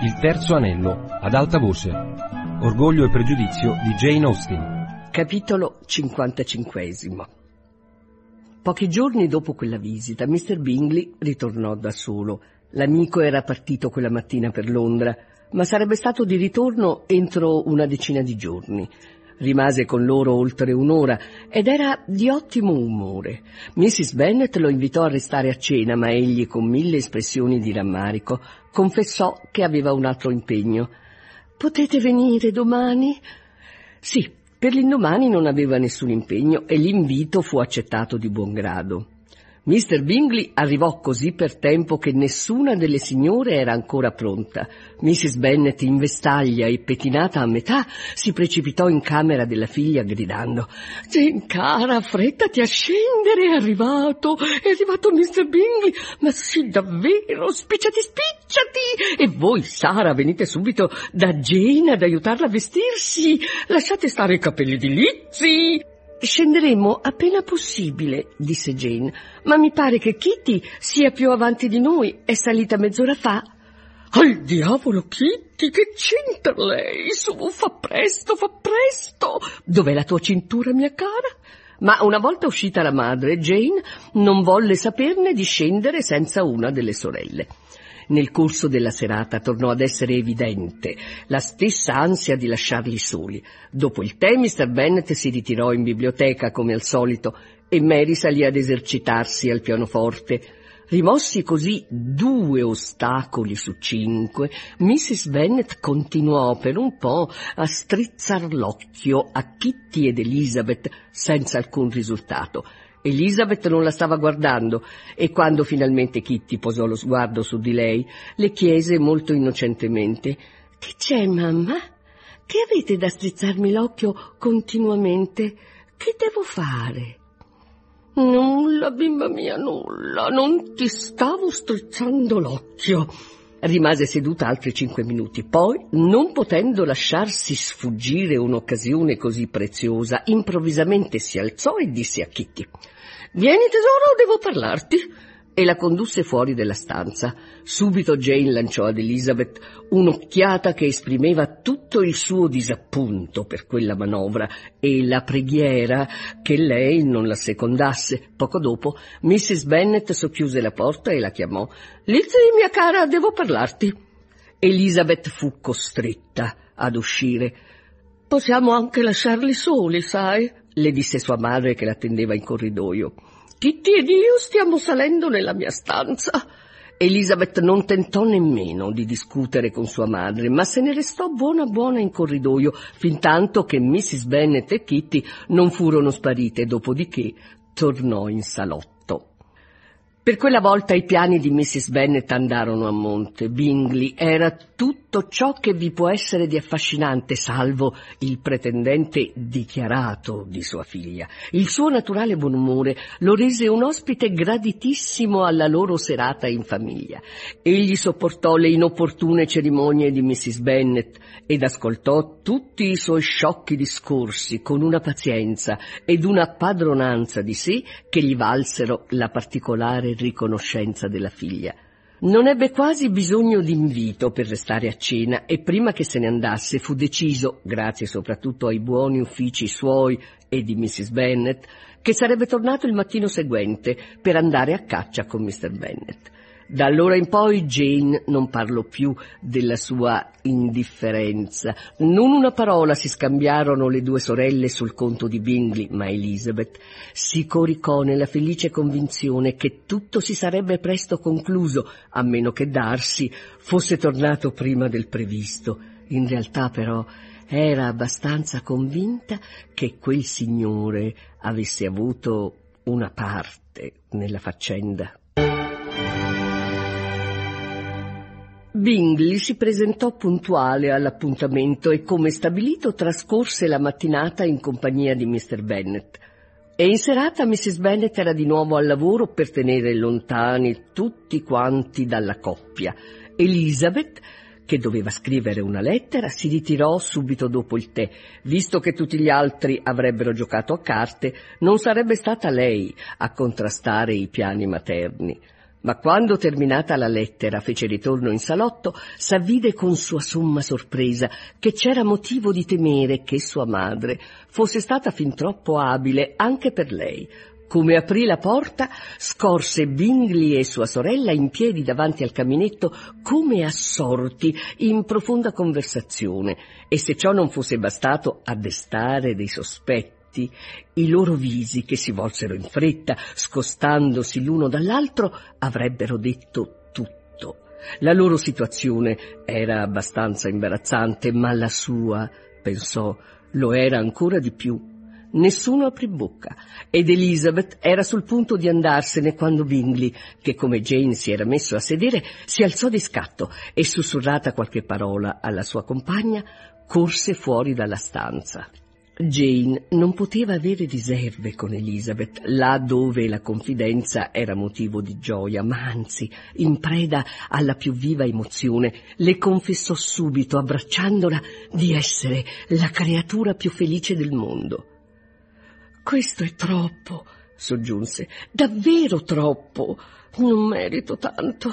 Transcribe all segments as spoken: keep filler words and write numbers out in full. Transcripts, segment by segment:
Il terzo anello, ad alta voce. Orgoglio e pregiudizio di Jane Austen. Capitolo cinquantacinquesimo. Pochi giorni dopo quella visita, mister Bingley ritornò da solo. L'amico era partito quella mattina per Londra, ma sarebbe stato di ritorno entro una decina di giorni. Rimase con loro oltre un'ora ed era di ottimo umore. missis Bennet lo invitò a restare a cena, ma egli, con mille espressioni di rammarico, confessò che aveva un altro impegno. «Potete venire domani?» Sì, per l'indomani non aveva nessun impegno e l'invito fu accettato di buon grado. mister Bingley arrivò così per tempo che nessuna delle signore era ancora pronta. missis Bennet, in vestaglia e pettinata a metà, si precipitò in camera della figlia gridando: «Jane cara, affrettati a scendere, è arrivato, è arrivato mister Bingley, ma sì, davvero, spicciati, spicciati! E voi, Sara, venite subito da Jane ad aiutarla a vestirsi, lasciate stare i capelli di Lizzie!» «Scenderemo appena possibile», disse Jane, «ma mi pare che Kitty sia più avanti di noi, è salita mezz'ora fa». «Al diavolo, Kitty, che c'entra lei? Su, fa presto, fa presto! Dov'è la tua cintura, mia cara?» Ma una volta uscita la madre, Jane non volle saperne di scendere senza una delle sorelle. Nel corso della serata tornò ad essere evidente la stessa ansia di lasciarli soli. Dopo il tè mister Bennet si ritirò in biblioteca come al solito e Mary salì ad esercitarsi al pianoforte. Rimossi così due ostacoli su cinque, missis Bennet continuò per un po' a strizzar l'occhio a Kitty ed Elizabeth senza alcun risultato. Elizabeth non la stava guardando e quando finalmente Kitty posò lo sguardo su di lei, le chiese molto innocentemente: «Che c'è, mamma? Che avete da strizzarmi l'occhio continuamente? Che devo fare?» «Nulla, bimba mia, nulla, non ti stavo strizzando l'occhio». Rimase seduta altri cinque minuti, poi, non potendo lasciarsi sfuggire un'occasione così preziosa, improvvisamente si alzò e disse a Kitty: «Vieni tesoro, devo parlarti», e la condusse fuori della stanza. Subito Jane lanciò ad Elizabeth un'occhiata che esprimeva tutto il suo disappunto per quella manovra e la preghiera che lei non la secondasse. Poco dopo missis Bennet socchiuse la porta e la chiamò: «Lizzie, mia cara, devo parlarti». Elizabeth fu costretta ad uscire. «Possiamo anche lasciarli soli, sai», le disse sua madre che l'attendeva in corridoio. «Kitty ed io stiamo salendo nella mia stanza». Elizabeth non tentò nemmeno di discutere con sua madre, ma se ne restò buona buona in corridoio, fintanto che missis Bennet e Kitty non furono sparite, dopodiché tornò in salotto. Per quella volta i piani di missis Bennet andarono a monte. Bingley era tutto ciò che vi può essere di affascinante, salvo il pretendente dichiarato di sua figlia. Il suo naturale buon umore lo rese un ospite graditissimo alla loro serata in famiglia. Egli sopportò le inopportune cerimonie di missis Bennet ed ascoltò tutti i suoi sciocchi discorsi con una pazienza ed una padronanza di sé che gli valsero la particolare riconoscenza della figlia. Non ebbe quasi bisogno di invito per restare a cena e prima che se ne andasse fu deciso, grazie soprattutto ai buoni uffici suoi e di missis Bennet, che sarebbe tornato il mattino seguente per andare a caccia con mister Bennet. Da allora in poi Jane non parlò più della sua indifferenza. Non una parola si scambiarono le due sorelle sul conto di Bingley, ma Elizabeth si coricò nella felice convinzione che tutto si sarebbe presto concluso, a meno che Darcy fosse tornato prima del previsto. In realtà, però, era abbastanza convinta che quel signore avesse avuto una parte nella faccenda. Bingley si presentò puntuale all'appuntamento e, come stabilito, trascorse la mattinata in compagnia di mister Bennet. E in serata missis Bennet era di nuovo al lavoro per tenere lontani tutti quanti dalla coppia. Elizabeth, che doveva scrivere una lettera, si ritirò subito dopo il tè. Visto che tutti gli altri avrebbero giocato a carte, non sarebbe stata lei a contrastare i piani materni. Ma quando terminata la lettera fece ritorno in salotto, s'avvide con sua somma sorpresa che c'era motivo di temere che sua madre fosse stata fin troppo abile anche per lei. Come aprì la porta, scorse Bingley e sua sorella in piedi davanti al caminetto come assorti in profonda conversazione, e se ciò non fosse bastato a destare dei sospetti, i loro visi, che si volsero in fretta, scostandosi l'uno dall'altro, avrebbero detto tutto. La loro situazione era abbastanza imbarazzante, ma la sua, pensò, lo era ancora di più. Nessuno aprì bocca, ed Elizabeth era sul punto di andarsene quando Bingley, che come Jane si era messo a sedere, si alzò di scatto e, sussurrata qualche parola alla sua compagna, corse fuori dalla stanza. Jane non poteva avere riserve con Elizabeth, là dove la confidenza era motivo di gioia, ma anzi, in preda alla più viva emozione, le confessò subito, abbracciandola, di essere la creatura più felice del mondo. «Questo è troppo», soggiunse, «davvero troppo. Non merito tanto.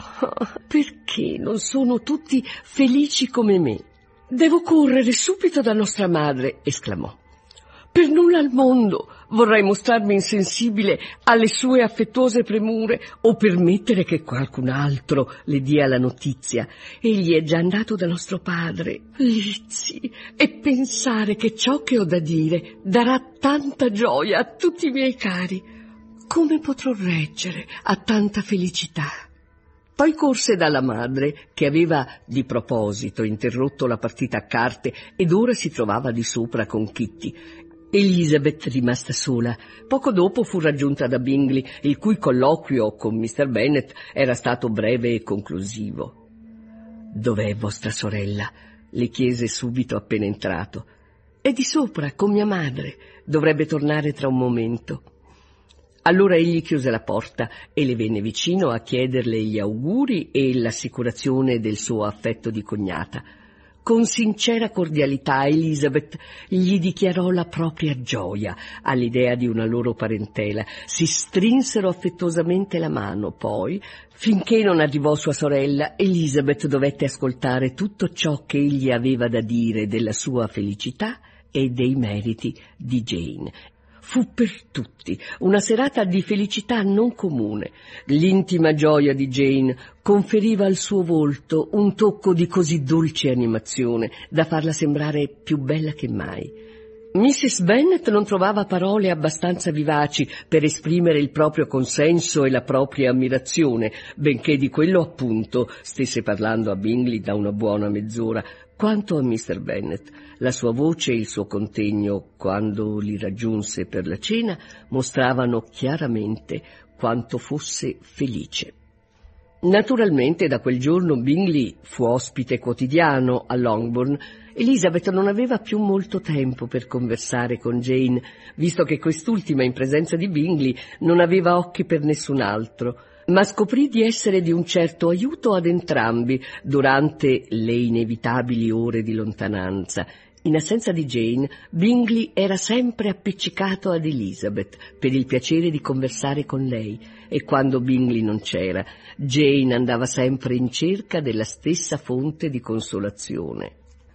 Perché non sono tutti felici come me?» «Devo correre subito da nostra madre», esclamò. «Per nulla al mondo vorrei mostrarmi insensibile alle sue affettuose premure o permettere che qualcun altro le dia la notizia. Egli è già andato da nostro padre. Lizzie, e pensare che ciò che ho da dire darà tanta gioia a tutti i miei cari. Come potrò reggere a tanta felicità?» Poi corse dalla madre, che aveva di proposito interrotto la partita a carte ed ora si trovava di sopra con Kitty. Elizabeth, rimasta sola, poco dopo fu raggiunta da Bingley, il cui colloquio con mister Bennet era stato breve e conclusivo. «Dov'è vostra sorella?» le chiese subito appena entrato. «È di sopra, con mia madre. Dovrebbe tornare tra un momento». Allora egli chiuse la porta e le venne vicino a chiederle gli auguri e l'assicurazione del suo affetto di cognata. Con sincera cordialità Elizabeth gli dichiarò la propria gioia all'idea di una loro parentela. Si strinsero affettuosamente la mano, poi, finché non arrivò sua sorella, Elizabeth dovette ascoltare tutto ciò che egli aveva da dire della sua felicità e dei meriti di Jane. Fu per tutti una serata di felicità non comune. L'intima gioia di Jane conferiva al suo volto un tocco di così dolce animazione da farla sembrare più bella che mai. missis Bennet non trovava parole abbastanza vivaci per esprimere il proprio consenso e la propria ammirazione, benché di quello appunto stesse parlando a Bingley da una buona mezz'ora. Quanto a mister Bennet, la sua voce e il suo contegno, quando li raggiunse per la cena, mostravano chiaramente quanto fosse felice. Naturalmente da quel giorno Bingley fu ospite quotidiano a Longbourn. Elizabeth non aveva più molto tempo per conversare con Jane, visto che quest'ultima in presenza di Bingley non aveva occhi per nessun altro, ma scoprì di essere di un certo aiuto ad entrambi durante le inevitabili ore di lontananza. In assenza di Jane, Bingley era sempre appiccicato ad Elizabeth per il piacere di conversare con lei, e quando Bingley non c'era, Jane andava sempre in cerca della stessa fonte di consolazione.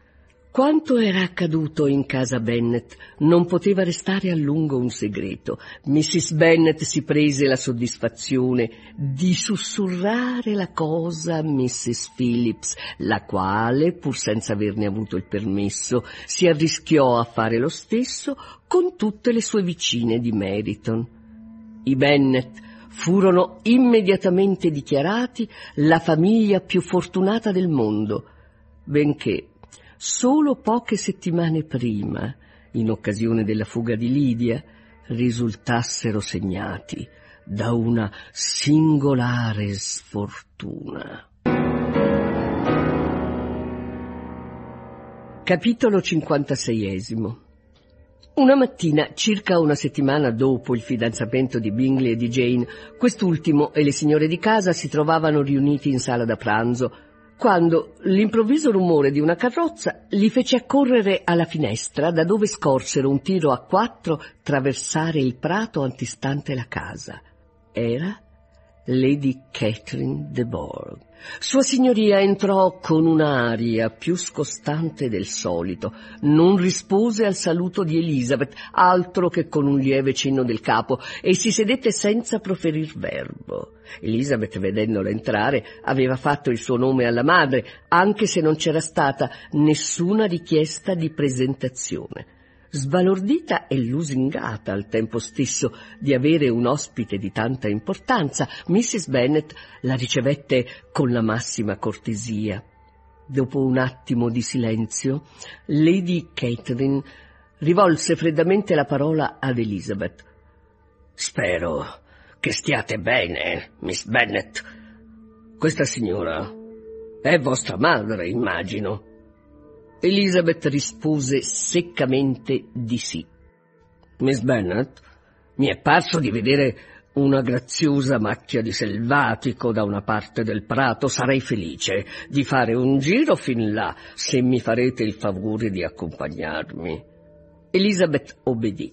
Quanto era accaduto in casa Bennet non poteva restare a lungo un segreto. missis Bennet si prese la soddisfazione di sussurrare la cosa a missus Phillips, la quale, pur senza averne avuto il permesso, si arrischiò a fare lo stesso con tutte le sue vicine di Meryton. I Bennet furono immediatamente dichiarati la famiglia più fortunata del mondo, benché solo poche settimane prima, in occasione della fuga di Lydia, risultassero segnati da una singolare sfortuna. Capitolo cinquantaseiesimo. Una mattina, circa una settimana dopo il fidanzamento di Bingley e di Jane, quest'ultimo e le signore di casa si trovavano riuniti in sala da pranzo, quando l'improvviso rumore di una carrozza li fece accorrere alla finestra, da dove scorsero un tiro a quattro traversare il prato antistante la casa. Era Lady Catherine de Bourgh. Sua Signoria entrò con un'aria più scostante del solito, non rispose al saluto di Elizabeth, altro che con un lieve cenno del capo, e si sedette senza proferir verbo. Elizabeth, vedendola entrare, aveva fatto il suo nome alla madre, anche se non c'era stata nessuna richiesta di presentazione. Sbalordita e lusingata al tempo stesso di avere un ospite di tanta importanza, missus Bennet la ricevette con la massima cortesia. Dopo un attimo di silenzio, Lady Catherine rivolse freddamente la parola ad Elizabeth. «Spero che stiate bene, Miss Bennet. Questa signora è vostra madre, immagino». Elizabeth rispose seccamente di sì. «Miss Bennet, mi è parso di vedere una graziosa macchia di selvatico da una parte del prato. Sarei felice di fare un giro fin là, se mi farete il favore di accompagnarmi». Elizabeth obbedì.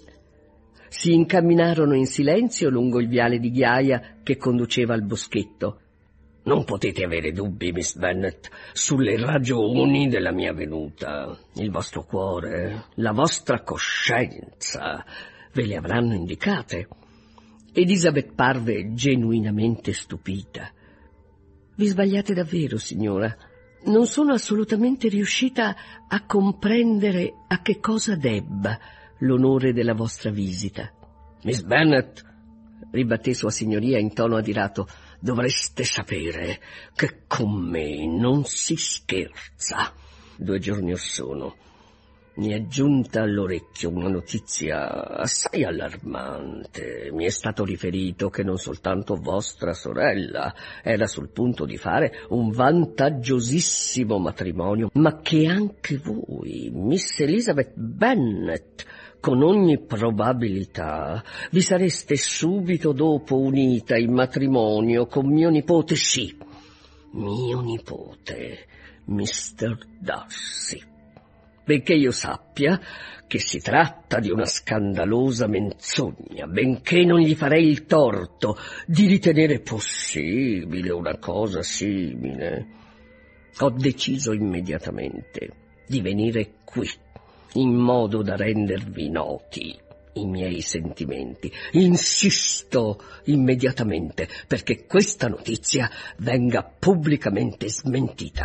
Si incamminarono in silenzio lungo il viale di ghiaia che conduceva al boschetto. «Non potete avere dubbi, Miss Bennet, sulle ragioni della mia venuta. Il vostro cuore, la vostra coscienza ve le avranno indicate». Elizabeth parve genuinamente stupita. «Vi sbagliate davvero, signora. Non sono assolutamente riuscita a comprendere a che cosa debba l'onore della vostra visita». «Miss Bennet», ribatté Sua Signoria in tono adirato, «dovreste sapere che con me non si scherza. Due giorni or sono mi è giunta all'orecchio una notizia assai allarmante. Mi è stato riferito che non soltanto vostra sorella era sul punto di fare un vantaggiosissimo matrimonio, ma che anche voi, Miss Elizabeth Bennet, con ogni probabilità vi sareste subito dopo unita in matrimonio con mio nipote, sì, mio nipote, mister Darcy. Benché io sappia che si tratta di una scandalosa menzogna, benché non gli farei il torto di ritenere possibile una cosa simile, ho deciso immediatamente di venire qui, in modo da rendervi noti i miei sentimenti. Insisto immediatamente perché questa notizia venga pubblicamente smentita.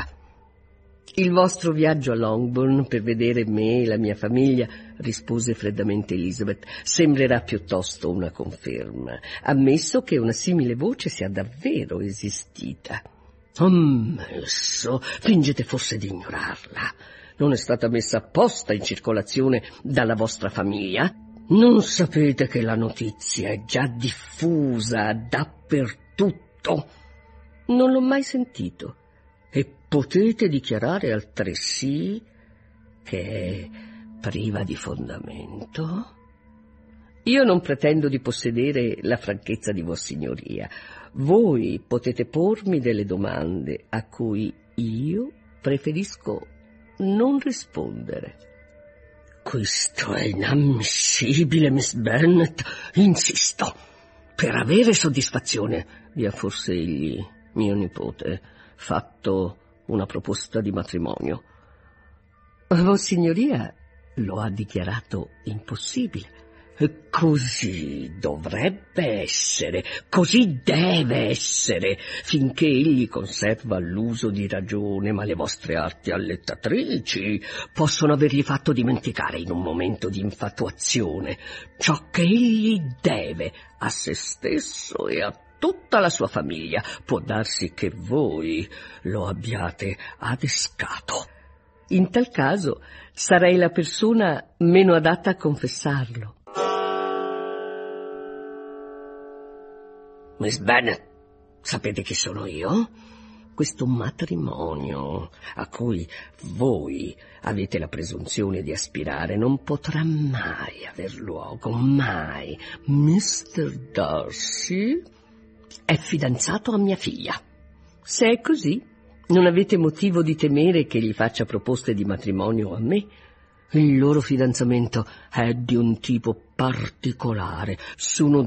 Il vostro viaggio a Longbourn per vedere me e la mia famiglia, rispose freddamente Elizabeth, sembrerà piuttosto una conferma, ammesso che una simile voce sia davvero esistita. Ammesso? Fingete forse di ignorarla? Non è stata messa apposta in circolazione dalla vostra famiglia? Non sapete che la notizia è già diffusa dappertutto? Non l'ho mai sentito. E potete dichiarare altresì che è priva di fondamento? Io non pretendo di possedere la franchezza di Vossignoria. Voi potete pormi delle domande a cui io preferisco non rispondere. Questo è inammissibile, Miss Bennet. Insisto. Per avere soddisfazione vi ha forse egli, mio nipote, fatto una proposta di matrimonio? Vossignoria lo ha dichiarato impossibile. E così dovrebbe essere, così deve essere, finché egli conserva l'uso di ragione, ma le vostre arti allettatrici possono avergli fatto dimenticare in un momento di infatuazione ciò che egli deve a se stesso e a tutta la sua famiglia. Può darsi che voi lo abbiate adescato. In tal caso sarei la persona meno adatta a confessarlo. Miss Bennet, sapete chi sono io? Questo matrimonio a cui voi avete la presunzione di aspirare non potrà mai aver luogo, mai. mister Darcy è fidanzato a mia figlia. Se è così, non avete motivo di temere che gli faccia proposte di matrimonio a me. Il loro fidanzamento è di un tipo particolare. Sono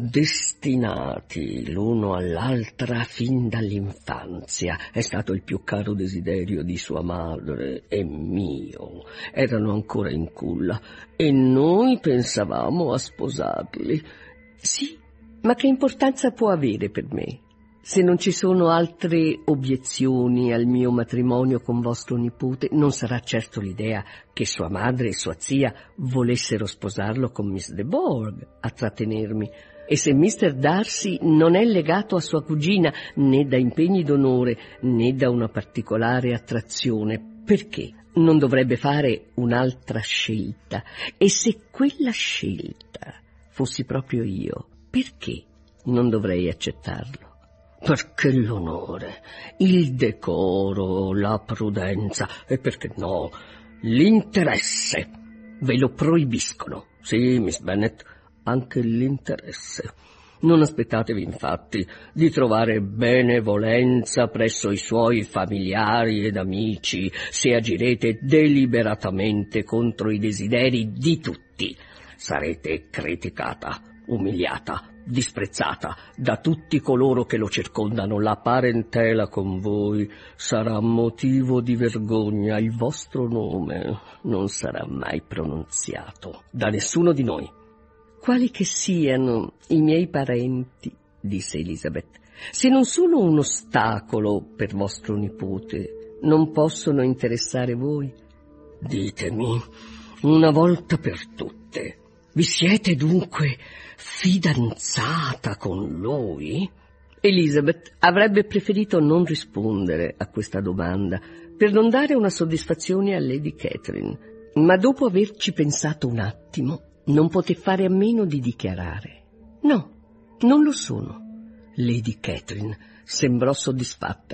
destinati l'uno all'altra fin dall'infanzia. È stato il più caro desiderio di sua madre e mio. Erano ancora in culla e noi pensavamo a sposarli. Sì, ma che importanza può avere per me? Se non ci sono altre obiezioni al mio matrimonio con vostro nipote, non sarà certo l'idea che sua madre e sua zia volessero sposarlo con Miss de Bourgh a trattenermi. E se mister Darcy non è legato a sua cugina né da impegni d'onore né da una particolare attrazione, perché non dovrebbe fare un'altra scelta? E se quella scelta fossi proprio io, perché non dovrei accettarlo? Perché l'onore, il decoro, la prudenza e perché no, l'interesse ve lo proibiscono. Sì, Miss Bennet, anche l'interesse. Non aspettatevi infatti di trovare benevolenza presso i suoi familiari ed amici se agirete deliberatamente contro i desideri di tutti. Sarete criticata, umiliata, disprezzata da tutti coloro che lo circondano. La parentela con voi sarà motivo di vergogna. Il vostro nome non sarà mai pronunziato da nessuno di noi. Quali che siano i miei parenti, disse Elizabeth, se non sono un ostacolo per vostro nipote, non possono interessare voi? Ditemi, una volta per tutte, vi siete dunque fidanzata con lui? Elizabeth avrebbe preferito non rispondere a questa domanda per non dare una soddisfazione a Lady Catherine, ma dopo averci pensato un attimo non poté fare a meno di dichiarare: no, non lo sono. Lady Catherine sembrò soddisfatta.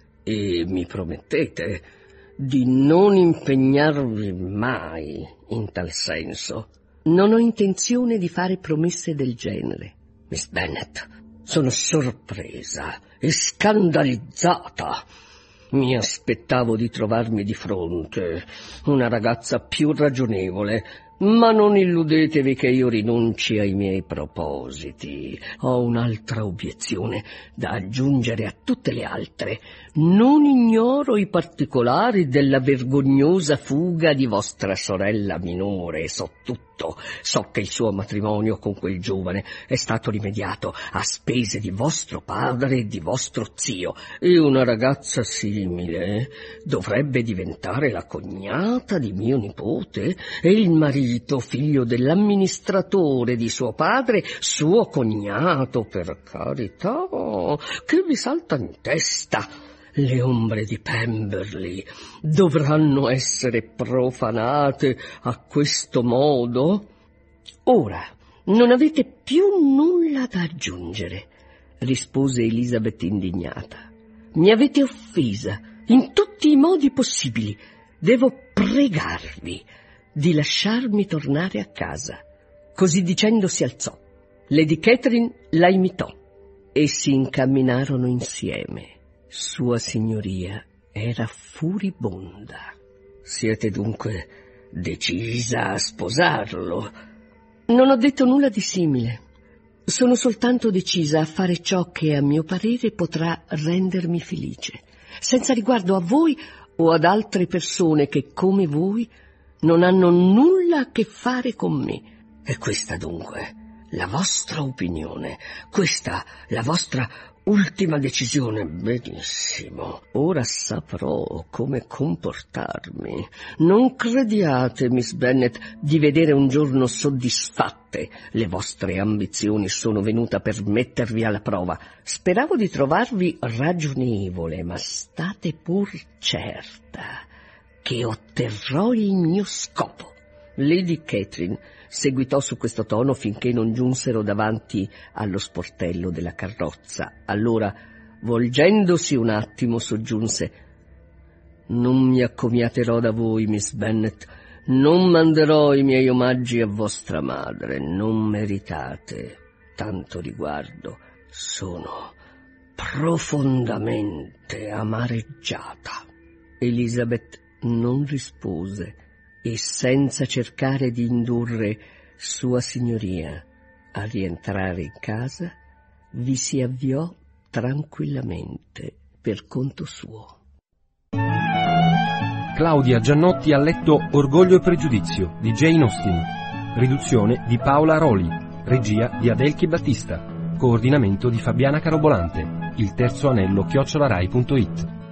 E mi promettete di non impegnarvi mai in tal senso? Non ho intenzione di fare promesse del genere. Miss Bennet, sono sorpresa e scandalizzata. Mi aspettavo di trovarmi di fronte una ragazza più ragionevole, ma non illudetevi che io rinunci ai miei propositi. Ho un'altra obiezione da aggiungere a tutte le altre. Non ignoro i particolari della vergognosa fuga di vostra sorella minore, so tutto. So che il suo matrimonio con quel giovane è stato rimediato a spese di vostro padre e di vostro zio, e una ragazza simile dovrebbe diventare la cognata di mio nipote e il marito, figlio dell'amministratore di suo padre, suo cognato, per carità, che vi salta in testa? Le ombre di Pemberley dovranno essere profanate a questo modo? Ora, non avete più nulla da aggiungere, rispose Elizabeth indignata. Mi avete offesa in tutti i modi possibili. Devo pregarvi di lasciarmi tornare a casa. Così dicendo si alzò. Lady Catherine la imitò e si incamminarono insieme. Sua signoria era furibonda. Siete dunque decisa a sposarlo? Non ho detto nulla di simile. Sono soltanto decisa a fare ciò che a mio parere potrà rendermi felice, senza riguardo a voi o ad altre persone che, come voi, non hanno nulla a che fare con me. E questa dunque la vostra opinione, questa la vostra ultima decisione. Benissimo, ora saprò come comportarmi. Non crediate, Miss Bennet, di vedere un giorno soddisfatte le vostre ambizioni. Sono venuta per mettervi alla prova. Speravo di trovarvi ragionevole, ma state pur certa che otterrò il mio scopo. Lady Catherine seguitò su questo tono finché non giunsero davanti allo sportello della carrozza. Allora, volgendosi un attimo, soggiunse: non mi accomiaterò da voi, Miss Bennet. Non manderò i miei omaggi a vostra madre. Non meritate tanto riguardo. Sono profondamente amareggiata. Elizabeth non rispose. e senza cercare di indurre Sua Signoria a rientrare in casa, vi si avviò tranquillamente per conto suo. Claudia Giannotti ha letto Orgoglio e pregiudizio di Jane Austen, riduzione di Paola Roli, regia di Adelchi Battista, coordinamento di Fabiana Carobolante, il terzo anello chiocciolarai punto it.